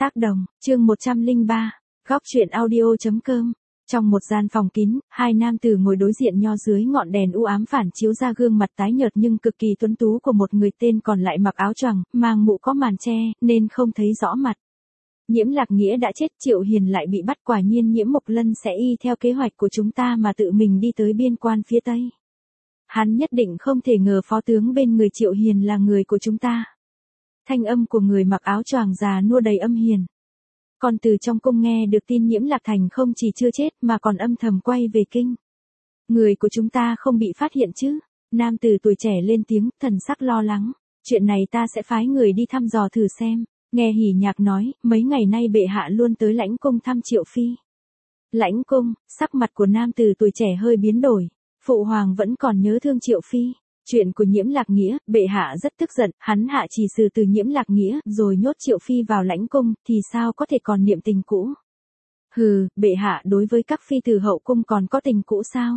Tác đồng, chương 103, góc truyện audio.com. Trong một gian phòng kín, hai nam tử ngồi đối diện nho dưới ngọn đèn u ám phản chiếu ra gương mặt tái nhợt nhưng cực kỳ tuấn tú của một người, tên còn lại mặc áo choàng, mang mũ có màn che, nên không thấy rõ mặt. Nhiễm Lạc Nghĩa đã chết, Triệu Hiền lại bị bắt, quả nhiên Nhiễm Mộc Lân sẽ y theo kế hoạch của chúng ta mà tự mình đi tới biên quan phía Tây. Hắn nhất định không thể ngờ phó tướng bên người Triệu Hiền là người của chúng ta. Thanh âm của người mặc áo choàng già nua đầy âm hiền. Còn từ trong cung nghe được tin Nhiễm Lạc Thành không chỉ chưa chết mà còn âm thầm quay về kinh. Người của chúng ta không bị phát hiện chứ? Nam tử tuổi trẻ lên tiếng, thần sắc lo lắng. Chuyện này ta sẽ phái người đi thăm dò thử xem. Nghe Hỉ Nhạc nói, mấy ngày nay bệ hạ luôn tới lãnh cung thăm Triệu phi. Lãnh cung, sắc mặt của nam tử tuổi trẻ hơi biến đổi. Phụ hoàng vẫn còn nhớ thương Triệu phi. Chuyện của Nhiễm Lạc Nghĩa, bệ hạ rất tức giận, hắn hạ chỉ xử từ Nhiễm Lạc Nghĩa, rồi nhốt Triệu phi vào lãnh cung, thì sao có thể còn niệm tình cũ? Hừ, bệ hạ đối với các phi tử hậu cung còn có tình cũ sao?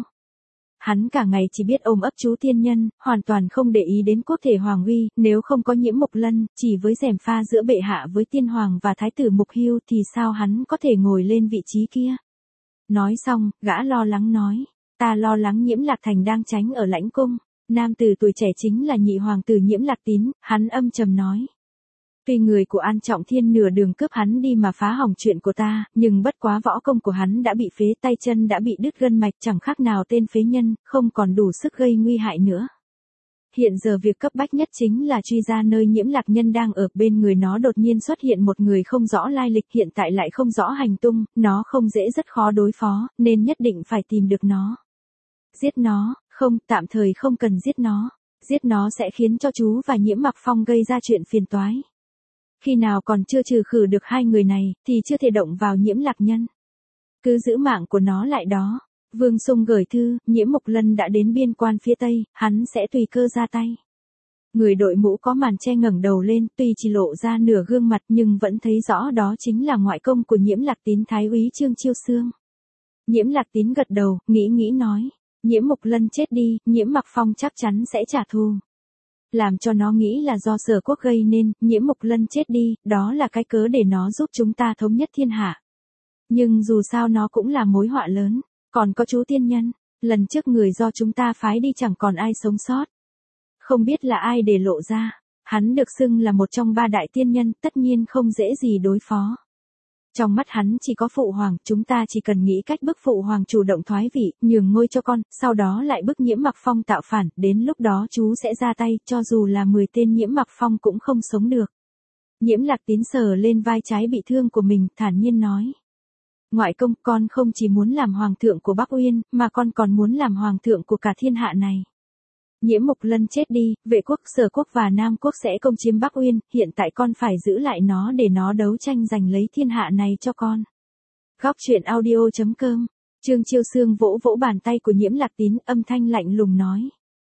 Hắn cả ngày chỉ biết ôm ấp chú tiên nhân, hoàn toàn không để ý đến quốc thể hoàng uy, nếu không có Nhiễm Mộc Lân, chỉ với gièm pha giữa bệ hạ với tiên hoàng và thái tử Mục Hưu thì sao hắn có thể ngồi lên vị trí kia? Nói xong, gã lo lắng nói, ta lo lắng Nhiễm Lạc Thành đang tránh ở lãnh cung. Nam tử tuổi trẻ chính là nhị hoàng tử Nhiễm Lạc Tín, hắn âm trầm nói. Tuy người của An Trọng Thiên nửa đường cướp hắn đi mà phá hỏng chuyện của ta, nhưng bất quá võ công của hắn đã bị phế, tay chân đã bị đứt gân mạch, chẳng khác nào tên phế nhân, không còn đủ sức gây nguy hại nữa. Hiện giờ việc cấp bách nhất chính là truy ra nơi Nhiễm Lạc Nhân đang ở, bên người nó đột nhiên xuất hiện một người không rõ lai lịch, hiện tại lại không rõ hành tung, nó không dễ, rất khó đối phó, nên nhất định phải tìm được nó. Giết nó, không, tạm thời không cần giết nó. Giết nó sẽ khiến cho chú và Nhiễm Mặc Phong gây ra chuyện phiền toái. Khi nào còn chưa trừ khử được hai người này, thì chưa thể động vào Nhiễm Lạc Nhân. Cứ giữ mạng của nó lại đó. Vương Sung gửi thư, Nhiễm Mộc Lân đã đến biên quan phía Tây, hắn sẽ tùy cơ ra tay. Người đội mũ có màn che ngẩng đầu lên, tuy chỉ lộ ra nửa gương mặt nhưng vẫn thấy rõ đó chính là ngoại công của Nhiễm Lạc Tín, Thái úy Trương Chiêu Xương. Nhiễm Lạc Tín gật đầu, nghĩ nói. Nhiễm Mộc Lân chết đi, Nhiễm Mặc Phong chắc chắn sẽ trả thù. Làm cho nó nghĩ là do Sở Quốc gây nên, Nhiễm Mộc Lân chết đi, đó là cái cớ để nó giúp chúng ta thống nhất thiên hạ. Nhưng dù sao nó cũng là mối họa lớn, còn có chú tiên nhân, lần trước người do chúng ta phái đi chẳng còn ai sống sót. Không biết là ai để lộ ra, hắn được xưng là một trong ba đại tiên nhân, tất nhiên không dễ gì đối phó. Trong mắt hắn chỉ có phụ hoàng, chúng ta chỉ cần nghĩ cách bức phụ hoàng chủ động thoái vị, nhường ngôi cho con, sau đó lại bức Nhiễm Mặc Phong tạo phản, đến lúc đó chú sẽ ra tay, cho dù là 10 tên Nhiễm Mặc Phong cũng không sống được. Nhiễm Lạc Tín sờ lên vai trái bị thương của mình, thản nhiên nói. Ngoại công, con không chỉ muốn làm hoàng thượng của Bắc Uyên, mà con còn muốn làm hoàng thượng của cả thiên hạ này. Nhiễm Mộc Lân chết đi, Vệ quốc, Sở quốc và Nam quốc sẽ công chiếm Bắc Uyên, hiện tại con phải giữ lại nó để nó đấu tranh giành lấy thiên hạ này cho con. Góc truyện audio.com. Trương Chiêu Xương vỗ vỗ bàn tay của Nhiễm Lạc Tín, âm thanh lạnh lùng nói.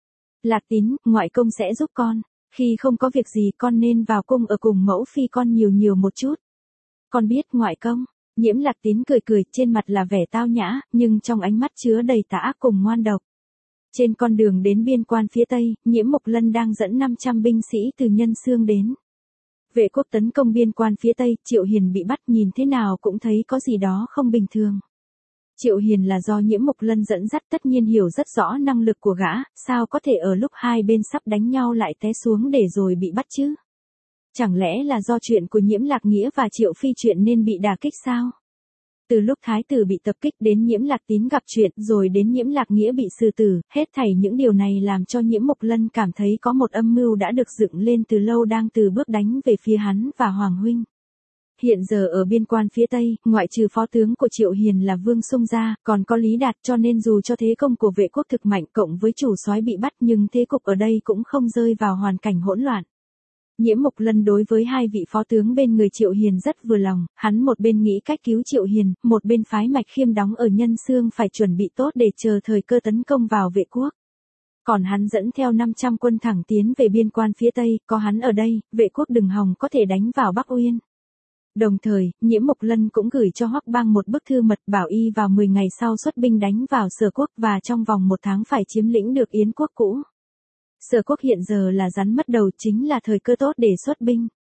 Lạc Tín, ngoại công sẽ giúp con, khi không có việc gì con nên vào cung ở cùng mẫu phi con nhiều một chút. Con biết ngoại công. Nhiễm Lạc Tín cười, trên mặt là vẻ tao nhã, nhưng trong ánh mắt chứa đầy tà ác cùng ngoan độc. Trên con đường đến biên quan phía Tây, Nhiễm Mộc Lân đang dẫn 500 binh sĩ từ Nhân Xương đến. Vệ quốc tấn công biên quan phía Tây, Triệu Hiền bị bắt, nhìn thế nào cũng thấy có gì đó không bình thường. Triệu Hiền là do Nhiễm Mộc Lân dẫn dắt, tất nhiên hiểu rất rõ năng lực của gã, sao có thể ở lúc hai bên sắp đánh nhau lại té xuống để rồi bị bắt chứ? Chẳng lẽ là do chuyện của Nhiễm Lạc Nghĩa và Triệu phi chuyện nên bị đả kích sao? Từ lúc thái tử bị tập kích đến Nhiễm Lạc Tín gặp chuyện, rồi đến Nhiễm Lạc Nghĩa bị xử tử, hết thảy những điều này làm cho Nhiễm Mộc Lân cảm thấy có một âm mưu đã được dựng lên từ lâu đang từ bước đánh về phía hắn và Hoàng huynh. Hiện giờ ở biên quan phía Tây, ngoại trừ phó tướng của Triệu Hiền là Vương Sung ra, còn có Lý Đạt, cho nên dù cho thế công của Vệ quốc thực mạnh cộng với chủ soái bị bắt, nhưng thế cục ở đây cũng không rơi vào hoàn cảnh hỗn loạn. Nhiễm Mộc Lân đối với hai vị phó tướng bên người Triệu Hiền rất vừa lòng, hắn một bên nghĩ cách cứu Triệu Hiền, một bên phái Mạch Khiêm đóng ở Nhân Xương phải chuẩn bị tốt để chờ thời cơ tấn công vào Vệ quốc. Còn hắn dẫn theo 500 quân thẳng tiến về biên quan phía Tây, có hắn ở đây, Vệ quốc đừng hòng có thể đánh vào Bắc Uyên. Đồng thời, Nhiễm Mộc Lân cũng gửi cho Hoắc Bang một bức thư mật bảo y vào 10 ngày sau xuất binh đánh vào Sở quốc và trong vòng 1 tháng phải chiếm lĩnh được Yến quốc cũ. Sở quốc hiện giờ là rắn mất đầu, chính là thời cơ tốt để xuất binh.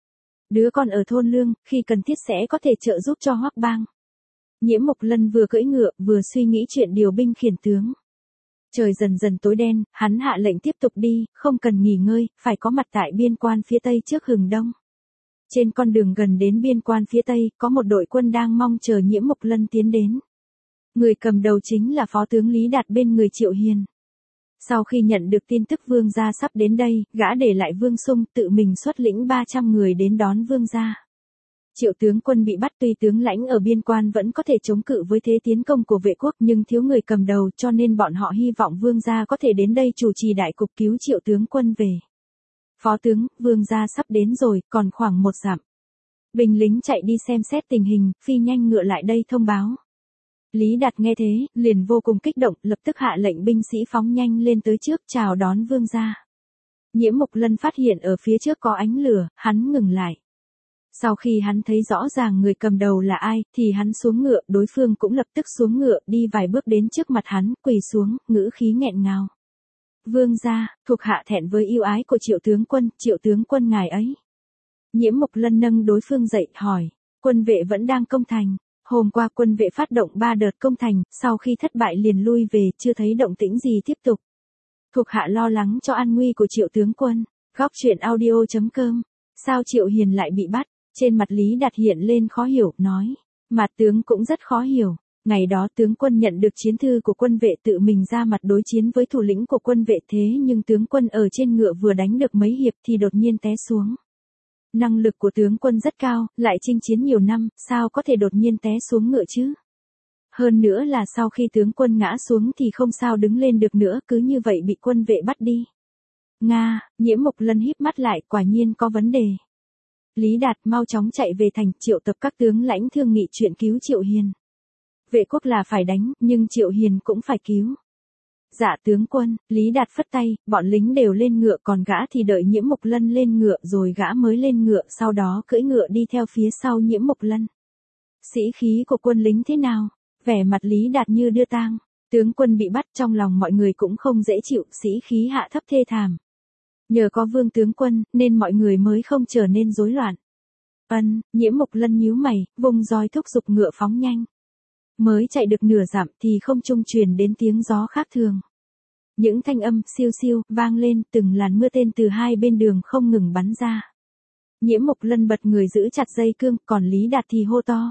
Đứa con ở thôn lương, khi cần thiết sẽ có thể trợ giúp cho Hoắc Bang. Nhiễm Mộc Lân vừa cưỡi ngựa, vừa suy nghĩ chuyện điều binh khiển tướng. Trời dần dần tối đen, hắn hạ lệnh tiếp tục đi, không cần nghỉ ngơi, phải có mặt tại biên quan phía tây trước hừng đông. Trên con đường gần đến biên quan phía tây, có một đội quân đang mong chờ Nhiễm Mộc Lân tiến đến. Người cầm đầu chính là phó tướng Lý Đạt bên người Triệu Hiền. Sau khi nhận được tin tức vương gia sắp đến đây, gã để lại Vương Sung tự mình xuất lĩnh 300 người đến đón vương gia. Triệu tướng quân bị bắt, tuy tướng lãnh ở biên quan vẫn có thể chống cự với thế tiến công của vệ quốc, nhưng thiếu người cầm đầu, cho nên bọn họ hy vọng vương gia có thể đến đây chủ trì đại cục cứu Triệu tướng quân về. Phó tướng, vương gia sắp đến rồi, còn khoảng 1 dặm. Binh lính chạy đi xem xét tình hình, phi nhanh ngựa lại đây thông báo. Lý Đạt nghe thế, liền vô cùng kích động, lập tức hạ lệnh binh sĩ phóng nhanh lên tới trước chào đón vương gia. Nhiễm Mộc Lân phát hiện ở phía trước có ánh lửa, hắn ngừng lại. Sau khi hắn thấy rõ ràng người cầm đầu là ai, thì hắn xuống ngựa, đối phương cũng lập tức xuống ngựa, đi vài bước đến trước mặt hắn, quỳ xuống, ngữ khí nghẹn ngào. Vương gia, thuộc hạ thẹn với yêu ái của Triệu tướng quân ngài ấy. Nhiễm Mộc Lân nâng đối phương dậy, hỏi, quân vệ vẫn đang công thành. Hôm qua quân vệ phát động 3 đợt công thành, sau khi thất bại liền lui về, chưa thấy động tĩnh gì tiếp tục. Thuộc hạ lo lắng cho an nguy của Triệu tướng quân. Góc truyện audio.com. Sao Triệu Hiền lại bị bắt? Trên mặt Lý Đạt hiện lên khó hiểu, nói. Mặt tướng cũng rất khó hiểu. Ngày đó tướng quân nhận được chiến thư của quân vệ tự mình ra mặt đối chiến với thủ lĩnh của quân vệ, thế nhưng tướng quân ở trên ngựa vừa đánh được mấy hiệp thì đột nhiên té xuống. Năng lực của tướng quân rất cao, lại chinh chiến nhiều năm, sao có thể đột nhiên té xuống ngựa chứ? Hơn nữa là sau khi tướng quân ngã xuống thì không sao đứng lên được nữa, cứ như vậy bị quân vệ bắt đi. Nga, Nhiễm Mộc Lân híp mắt lại, quả nhiên có vấn đề. Lý Đạt mau chóng chạy về thành, triệu tập các tướng lãnh thương nghị chuyện cứu Triệu Hiền. Vệ quốc là phải đánh, nhưng Triệu Hiền cũng phải cứu. Dạ tướng quân, Lý Đạt phất tay, bọn lính đều lên ngựa, còn gã thì đợi Nhiễm Mộc Lân lên ngựa rồi gã mới lên ngựa, sau đó cưỡi ngựa đi theo phía sau Nhiễm Mộc Lân. Sĩ khí của quân lính thế nào? Vẻ mặt Lý Đạt như đưa tang. Tướng quân bị bắt, trong lòng mọi người cũng không dễ chịu, sĩ khí hạ thấp thê thảm. Nhờ có Vương tướng quân, nên mọi người mới không trở nên rối loạn. Nhiễm Mộc Lân nhíu mày, vùng roi thúc giục ngựa phóng nhanh. Mới chạy được nửa dặm thì không trung truyền đến tiếng gió khác thường. Những thanh âm siêu siêu vang lên, từng làn mưa tên từ hai bên đường không ngừng bắn ra. Nhiễm Mộc Lân bật người giữ chặt dây cương, còn Lý Đạt thì hô to.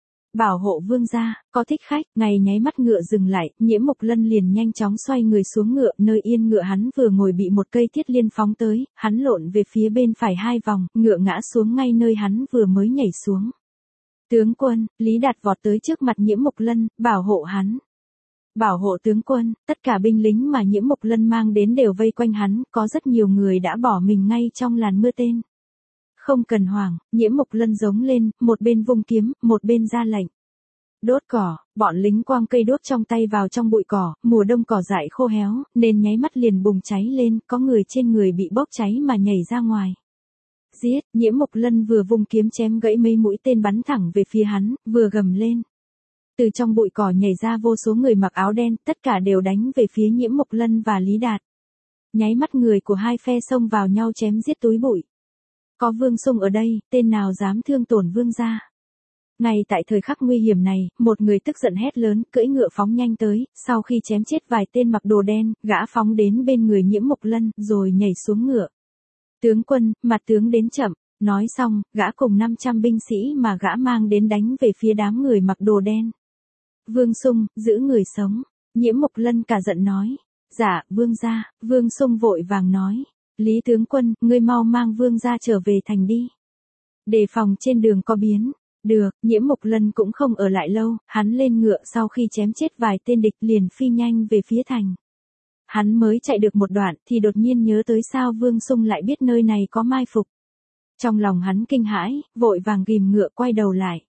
Bảo hộ vương gia, có thích khách. Ngày nháy mắt ngựa dừng lại, Nhiễm Mộc Lân liền nhanh chóng xoay người xuống ngựa, nơi yên ngựa hắn vừa ngồi bị một cây thiết liên phóng tới, hắn lộn về phía bên phải 2 vòng, ngựa ngã xuống ngay nơi hắn vừa mới nhảy xuống. Tướng quân, Lý Đạt vọt tới trước mặt Nhiễm Mộc Lân, bảo hộ hắn. Bảo hộ tướng quân, tất cả binh lính mà Nhiễm Mộc Lân mang đến đều vây quanh hắn, có rất nhiều người đã bỏ mình ngay trong làn mưa tên. Không cần hoảng, Nhiễm Mộc Lân giống lên, một bên vung kiếm, một bên ra lệnh. Đốt cỏ, bọn lính quăng cây đốt trong tay vào trong bụi cỏ, mùa đông cỏ dại khô héo, nên nháy mắt liền bùng cháy lên, có người trên người bị bốc cháy mà nhảy ra ngoài. Giết, Nhiễm Mộc Lân vừa vung kiếm chém gãy mấy mũi tên bắn thẳng về phía hắn, vừa gầm lên. Từ trong bụi cỏ nhảy ra vô số người mặc áo đen, tất cả đều đánh về phía Nhiễm Mộc Lân và Lý Đạt. Nháy mắt người của hai phe xông vào nhau chém giết túi bụi. Có Vương Sung ở đây, tên nào dám thương tổn vương gia. Ngay tại thời khắc nguy hiểm này, một người tức giận hét lớn, cưỡi ngựa phóng nhanh tới, sau khi chém chết vài tên mặc đồ đen, gã phóng đến bên người Nhiễm Mộc Lân, rồi nhảy xuống ngựa. Tướng quân, mặt tướng đến chậm. Nói xong, gã cùng 500 binh sĩ mà gã mang đến đánh về phía đám người mặc đồ đen. Vương Sung, giữ người sống. Nhiễm Mộc Lân cả giận nói. Dạ, vương gia. Vương Sung vội vàng nói. Lý tướng quân, ngươi mau mang vương gia trở về thành đi. Đề phòng trên đường có biến. Được, Nhiễm Mộc Lân cũng không ở lại lâu, hắn lên ngựa sau khi chém chết vài tên địch liền phi nhanh về phía thành. Hắn mới chạy được một đoạn thì đột nhiên nhớ tới sao Vương Sung lại biết nơi này có mai phục. Trong lòng hắn kinh hãi, vội vàng ghim ngựa quay đầu lại.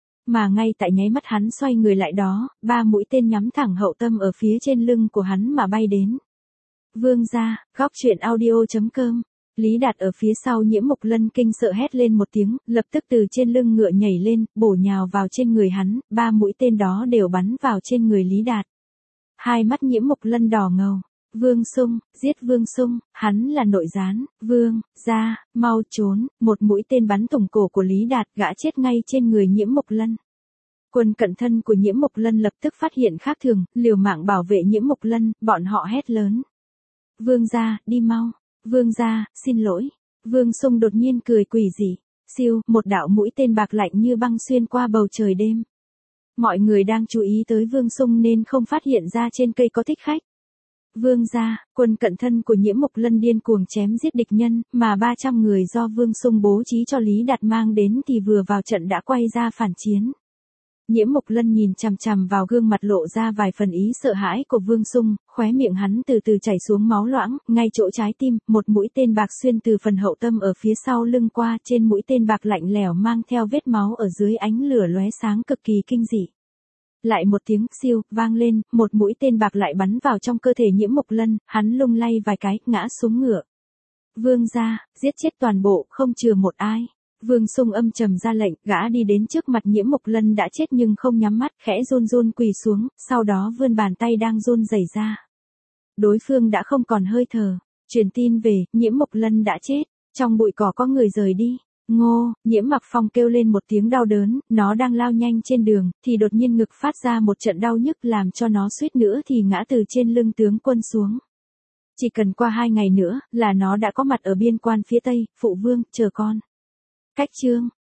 Mà ngay tại nháy mắt hắn xoay người lại đó, 3 mũi tên nhắm thẳng hậu tâm ở phía trên lưng của hắn mà bay đến. Vương gia, góc truyện audio.com. Lý Đạt ở phía sau Nhiễm Mộc Lân kinh sợ hét lên một tiếng, lập tức từ trên lưng ngựa nhảy lên, bổ nhào vào trên người hắn, 3 mũi tên đó đều bắn vào trên người Lý Đạt. Hai mắt Nhiễm Mộc Lân đỏ ngầu. Vương Sung, giết Vương Sung, hắn là nội gián, Vương, ra, mau trốn, một mũi tên bắn thủng cổ của Lý Đạt, gã chết ngay trên người Nhiễm Mộc Lân. Quân cận thân của Nhiễm Mộc Lân lập tức phát hiện khác thường, liều mạng bảo vệ Nhiễm Mộc Lân, bọn họ hét lớn. Vương gia, đi mau. Vương gia, xin lỗi. Vương Sung đột nhiên cười quỷ dị. Siêu, một đạo mũi tên bạc lạnh như băng xuyên qua bầu trời đêm. Mọi người đang chú ý tới Vương Sung nên không phát hiện ra trên cây có thích khách. Vương gia, quân cận thân của Nhiễm Mộc Lân điên cuồng chém giết địch nhân, mà 300 người do Vương Sung bố trí cho Lý Đạt mang đến thì vừa vào trận đã quay ra phản chiến. Nhiễm Mộc Lân nhìn chằm chằm vào gương mặt lộ ra vài phần ý sợ hãi của Vương Sung, khóe miệng hắn từ từ chảy xuống máu loãng, ngay chỗ trái tim, một mũi tên bạc xuyên từ phần hậu tâm ở phía sau lưng qua, trên mũi tên bạc lạnh lẽo mang theo vết máu ở dưới ánh lửa lóe sáng cực kỳ kinh dị. Lại một tiếng siêu vang lên, một mũi tên bạc lại bắn vào trong cơ thể Nhiễm Mộc Lân, hắn lung lay vài cái, ngã xuống ngựa. Vương gia, giết chết toàn bộ, không chừa một ai. Vương Sung âm trầm ra lệnh, gã đi đến trước mặt Nhiễm Mộc Lân đã chết nhưng không nhắm mắt, khẽ run run quỳ xuống, sau đó vươn bàn tay đang run rẩy ra. Đối phương đã không còn hơi thở. Truyền tin về, Nhiễm Mộc Lân đã chết. Trong bụi cỏ có người rời đi. Ngô, Nhiễm Mặc Phong kêu lên một tiếng đau đớn, nó đang lao nhanh trên đường, thì đột nhiên ngực phát ra một trận đau nhức làm cho nó suýt nữa thì ngã từ trên lưng tướng quân xuống. Chỉ cần qua 2 ngày nữa, là nó đã có mặt ở biên quan phía Tây, phụ vương, chờ con. Cách chương